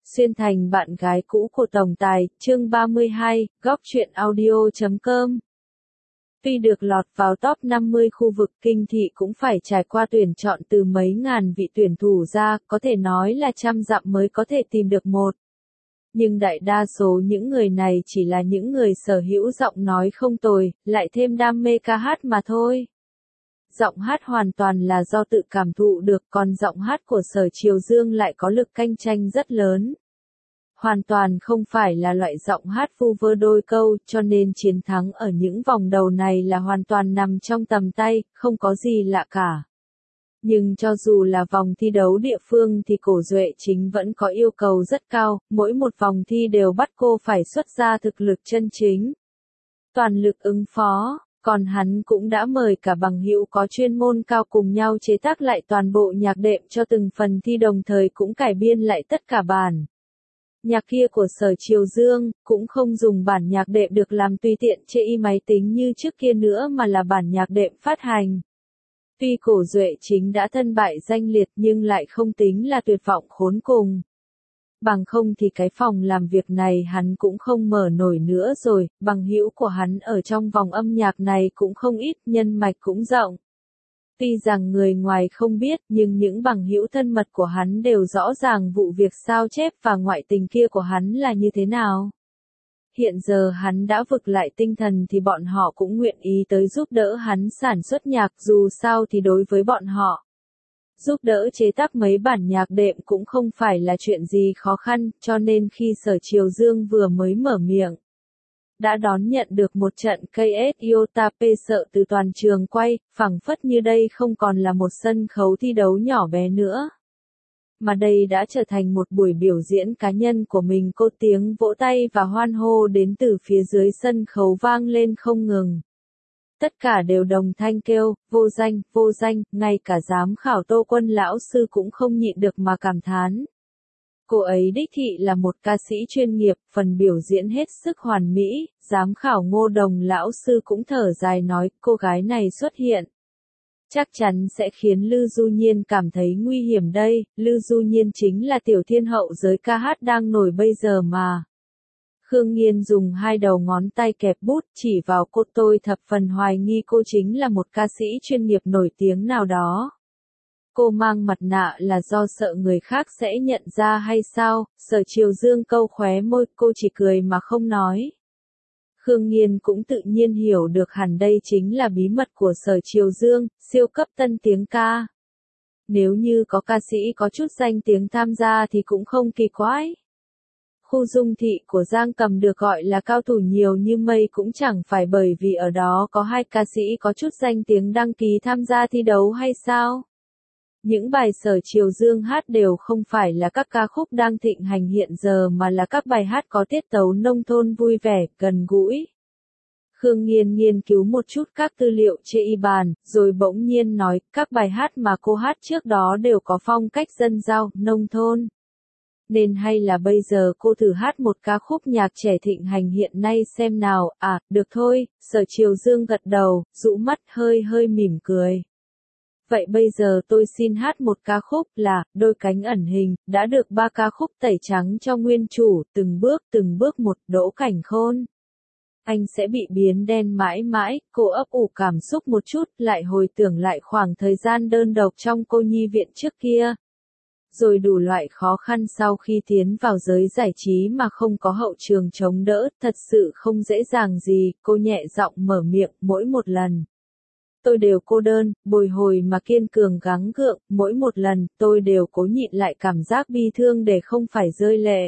Xuyên thành bạn gái cũ của tổng tài, chương 32, góc truyện audio.com. Tuy được lọt vào top 50 khu vực, Kinh Thị cũng phải trải qua tuyển chọn từ mấy ngàn vị tuyển thủ ra, có thể nói là trăm dặm mới có thể tìm được một. Nhưng đại đa số những người này chỉ là những người sở hữu giọng nói không tồi, lại thêm đam mê ca hát mà thôi. Giọng hát hoàn toàn là do tự cảm thụ được, còn giọng hát của Sở Triều Dương lại có lực cạnh tranh rất lớn. Hoàn toàn không phải là loại giọng hát vu vơ đôi câu, cho nên chiến thắng ở những vòng đầu này là hoàn toàn nằm trong tầm tay, không có gì lạ cả. Nhưng cho dù là vòng thi đấu địa phương thì Cổ Duệ Chính vẫn có yêu cầu rất cao, mỗi một vòng thi đều bắt cô phải xuất ra thực lực chân chính. Toàn lực ứng phó. Còn hắn cũng đã mời cả bằng hữu có chuyên môn cao cùng nhau chế tác lại toàn bộ nhạc đệm cho từng phần thi, đồng thời cũng cải biên lại tất cả bản nhạc kia của Sở Triều Dương, cũng không dùng bản nhạc đệm được làm tùy tiện trên máy tính như trước kia nữa mà là bản nhạc đệm phát hành. Tuy Cổ Duệ Chính đã thân bại danh liệt nhưng lại không tính là tuyệt vọng khốn cùng. Bằng không thì cái phòng làm việc này hắn cũng không mở nổi nữa rồi, bằng hữu của hắn ở trong vòng âm nhạc này cũng không ít, nhân mạch cũng rộng. Tuy rằng người ngoài không biết nhưng những bằng hữu thân mật của hắn đều rõ ràng vụ việc sao chép và ngoại tình kia của hắn là như thế nào. Hiện giờ hắn đã vực lại tinh thần thì bọn họ cũng nguyện ý tới giúp đỡ hắn sản xuất nhạc, dù sao thì đối với bọn họ, giúp đỡ chế tác mấy bản nhạc đệm cũng không phải là chuyện gì khó khăn, cho nên khi Sở Triều Dương vừa mới mở miệng, đã đón nhận được một trận KS Iotap sợ từ toàn trường quay, phảng phất như đây không còn là một sân khấu thi đấu nhỏ bé nữa. Mà đây đã trở thành một buổi biểu diễn cá nhân của mình, cô tiếng vỗ tay và hoan hô đến từ phía dưới sân khấu vang lên không ngừng. Tất cả đều đồng thanh kêu, vô danh, ngay cả giám khảo Tô Quân lão sư cũng không nhịn được mà cảm thán. Cô ấy đích thị là một ca sĩ chuyên nghiệp, phần biểu diễn hết sức hoàn mỹ, giám khảo Ngô Đồng lão sư cũng thở dài nói, cô gái này xuất hiện chắc chắn sẽ khiến Lư Du Nhiên cảm thấy nguy hiểm đây, Lư Du Nhiên chính là tiểu thiên hậu giới ca hát đang nổi bây giờ mà. Khương Nghiên dùng hai đầu ngón tay kẹp bút chỉ vào cô, tôi thập phần hoài nghi cô chính là một ca sĩ chuyên nghiệp nổi tiếng nào đó. Cô mang mặt nạ là do sợ người khác sẽ nhận ra hay sao? Sở Triều Dương câu khóe môi, cô chỉ cười mà không nói. Khương Nghiên cũng tự nhiên hiểu được hẳn đây chính là bí mật của Sở Triều Dương, siêu cấp tân tiếng ca. Nếu như có ca sĩ có chút danh tiếng tham gia thì cũng không kỳ quái. Khu dung thị của Giang Cầm được gọi là cao thủ nhiều như mây cũng chẳng phải bởi vì ở đó có hai ca sĩ có chút danh tiếng đăng ký tham gia thi đấu hay sao? Những bài Sở Triều Dương hát đều không phải là các ca khúc đang thịnh hành hiện giờ mà là các bài hát có tiết tấu nông thôn vui vẻ, gần gũi. Khương Nghiên nghiên cứu một chút các tư liệu trên bàn, rồi bỗng nhiên nói, các bài hát mà cô hát trước đó đều có phong cách dân giao, nông thôn. Nên hay là bây giờ cô thử hát một ca khúc nhạc trẻ thịnh hành hiện nay xem nào, được thôi, Sở Triều Dương gật đầu, dụ mắt hơi mỉm cười. Vậy bây giờ tôi xin hát một ca khúc là, Đôi cánh ẩn hình, đã được 3 ca khúc tẩy trắng cho nguyên chủ, từng bước một, Đỗ Cảnh Khôn. Anh sẽ bị biến đen mãi mãi, cô ấp ủ cảm xúc một chút, lại hồi tưởng lại khoảng thời gian đơn độc trong cô nhi viện trước kia. Rồi đủ loại khó khăn sau khi tiến vào giới giải trí mà không có hậu trường chống đỡ, thật sự không dễ dàng gì, cô nhẹ giọng mở miệng, mỗi một lần. Tôi đều cô đơn, bồi hồi mà kiên cường gắng gượng, mỗi một lần, tôi đều cố nhịn lại cảm giác bi thương để không phải rơi lệ.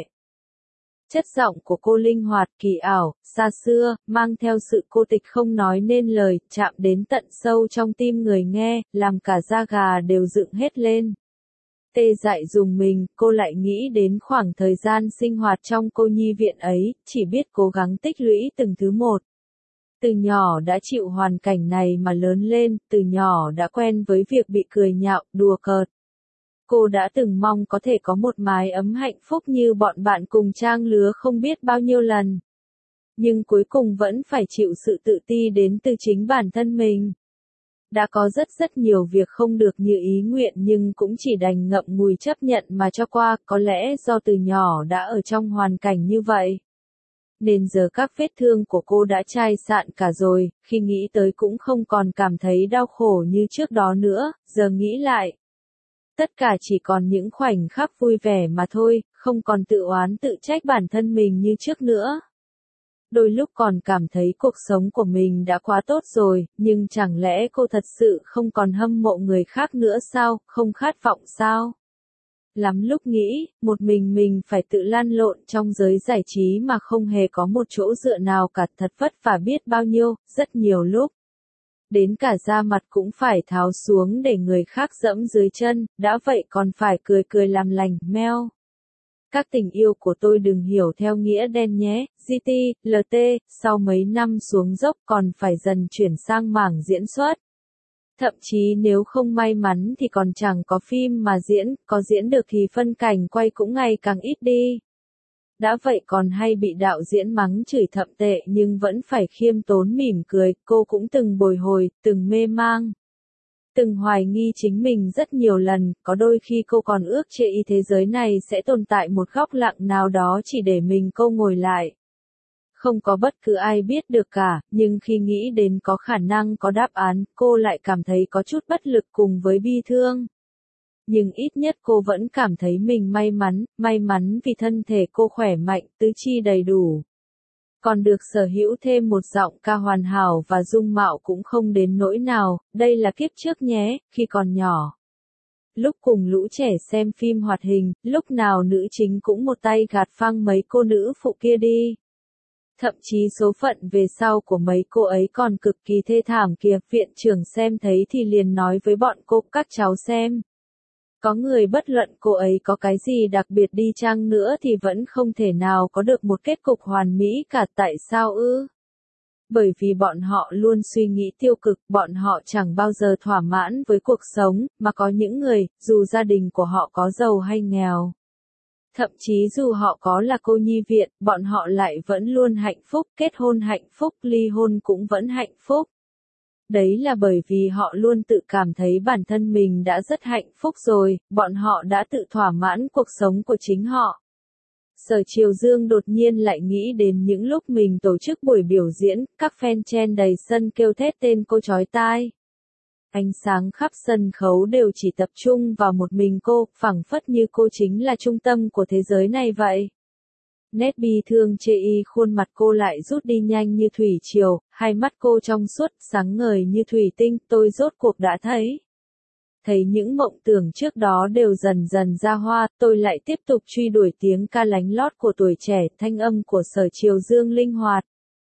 Chất giọng của cô linh hoạt, kỳ ảo, xa xưa, mang theo sự cô tịch không nói nên lời, chạm đến tận sâu trong tim người nghe, làm cả da gà đều dựng hết lên. Tê dại dùng mình, cô lại nghĩ đến khoảng thời gian sinh hoạt trong cô nhi viện ấy, chỉ biết cố gắng tích lũy từng thứ một. Từ nhỏ đã chịu hoàn cảnh này mà lớn lên, từ nhỏ đã quen với việc bị cười nhạo, đùa cợt. Cô đã từng mong có thể có một mái ấm hạnh phúc như bọn bạn cùng trang lứa không biết bao nhiêu lần. Nhưng cuối cùng vẫn phải chịu sự tự ti đến từ chính bản thân mình. Đã có rất nhiều việc không được như ý nguyện nhưng cũng chỉ đành ngậm ngùi chấp nhận mà cho qua, có lẽ do từ nhỏ đã ở trong hoàn cảnh như vậy. Nên giờ các vết thương của cô đã chai sạn cả rồi, khi nghĩ tới cũng không còn cảm thấy đau khổ như trước đó nữa, giờ nghĩ lại. Tất cả chỉ còn những khoảnh khắc vui vẻ mà thôi, không còn tự oán tự trách bản thân mình như trước nữa. Đôi lúc còn cảm thấy cuộc sống của mình đã quá tốt rồi, nhưng chẳng lẽ cô thật sự không còn hâm mộ người khác nữa sao, không khát vọng sao? Lắm lúc nghĩ, một mình phải tự lăn lộn trong giới giải trí mà không hề có một chỗ dựa nào cả, thật vất vả biết bao nhiêu, rất nhiều lúc. Đến cả da mặt cũng phải tháo xuống để người khác dẫm dưới chân, đã vậy còn phải cười làm lành, meo. Các tình yêu của tôi đừng hiểu theo nghĩa đen nhé, GT, LT, sau mấy năm xuống dốc còn phải dần chuyển sang mảng diễn xuất. Thậm chí nếu không may mắn thì còn chẳng có phim mà diễn, có diễn được thì phân cảnh quay cũng ngày càng ít đi. Đã vậy còn hay bị đạo diễn mắng chửi thậm tệ nhưng vẫn phải khiêm tốn mỉm cười, cô cũng từng bồi hồi, từng mê mang. Từng hoài nghi chính mình rất nhiều lần, có đôi khi cô còn ước chê y thế giới này sẽ tồn tại một góc lặng nào đó chỉ để mình cô ngồi lại. Không có bất cứ ai biết được cả, nhưng khi nghĩ đến có khả năng có đáp án, cô lại cảm thấy có chút bất lực cùng với bi thương. Nhưng ít nhất cô vẫn cảm thấy mình may mắn vì thân thể cô khỏe mạnh, tứ chi đầy đủ. Còn được sở hữu thêm một giọng ca hoàn hảo và dung mạo cũng không đến nỗi nào, đây là kiếp trước nhé, khi còn nhỏ. Lúc cùng lũ trẻ xem phim hoạt hình, lúc nào nữ chính cũng một tay gạt phăng mấy cô nữ phụ kia đi. Thậm chí số phận về sau của mấy cô ấy còn cực kỳ thê thảm kìa, viện trưởng xem thấy thì liền nói với bọn cô, các cháu xem. Có người bất luận cô ấy có cái gì đặc biệt đi chăng nữa thì vẫn không thể nào có được một kết cục hoàn mỹ cả, tại sao ư? Bởi vì bọn họ luôn suy nghĩ tiêu cực, bọn họ chẳng bao giờ thỏa mãn với cuộc sống, mà có những người, dù gia đình của họ có giàu hay nghèo. Thậm chí dù họ có là cô nhi viện, bọn họ lại vẫn luôn hạnh phúc, kết hôn hạnh phúc, ly hôn cũng vẫn hạnh phúc. Đấy là bởi vì họ luôn tự cảm thấy bản thân mình đã rất hạnh phúc rồi, bọn họ đã tự thỏa mãn cuộc sống của chính họ. Sở Triều Dương đột nhiên lại nghĩ đến những lúc mình tổ chức buổi biểu diễn, các fan chen đầy sân kêu thét tên cô chói tai. Ánh sáng khắp sân khấu đều chỉ tập trung vào một mình cô, phảng phất như cô chính là trung tâm của thế giới này vậy. Nét bi thương chê y khuôn mặt cô lại rút đi nhanh như thủy triều, hai mắt cô trong suốt, sáng ngời như thủy tinh, tôi rốt cuộc đã thấy. Thấy những mộng tưởng trước đó đều dần ra hoa, tôi lại tiếp tục truy đuổi tiếng ca lánh lót của tuổi trẻ, thanh âm của Sở Triều Dương linh hoạt.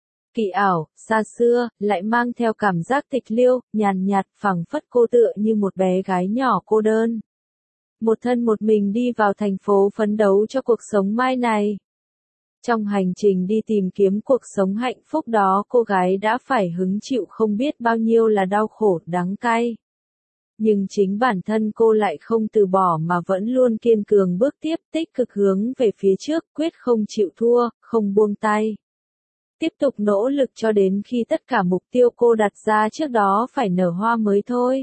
Kỳ ảo, xa xưa, lại mang theo cảm giác tịch liêu, nhàn nhạt, phảng phất cô tựa như một bé gái nhỏ cô đơn. Một thân một mình đi vào thành phố phấn đấu cho cuộc sống mai này. Trong hành trình đi tìm kiếm cuộc sống hạnh phúc đó, cô gái đã phải hứng chịu không biết bao nhiêu là đau khổ, đắng cay. Nhưng chính bản thân cô lại không từ bỏ mà vẫn luôn kiên cường bước tiếp, tích cực hướng về phía trước, quyết không chịu thua, không buông tay. Tiếp tục nỗ lực cho đến khi tất cả mục tiêu cô đặt ra trước đó phải nở hoa mới thôi.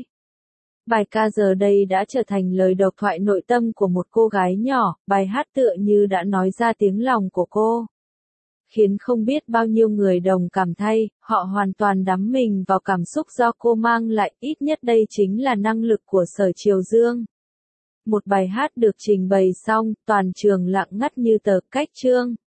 Bài ca giờ đây đã trở thành lời độc thoại nội tâm của một cô gái nhỏ, bài hát tựa như đã nói ra tiếng lòng của cô. Khiến không biết bao nhiêu người đồng cảm thay, họ hoàn toàn đắm mình vào cảm xúc do cô mang lại, ít nhất đây chính là năng lực của Sở Triều Dương. Một bài hát được trình bày xong, toàn trường lặng ngắt như tờ, cách chương.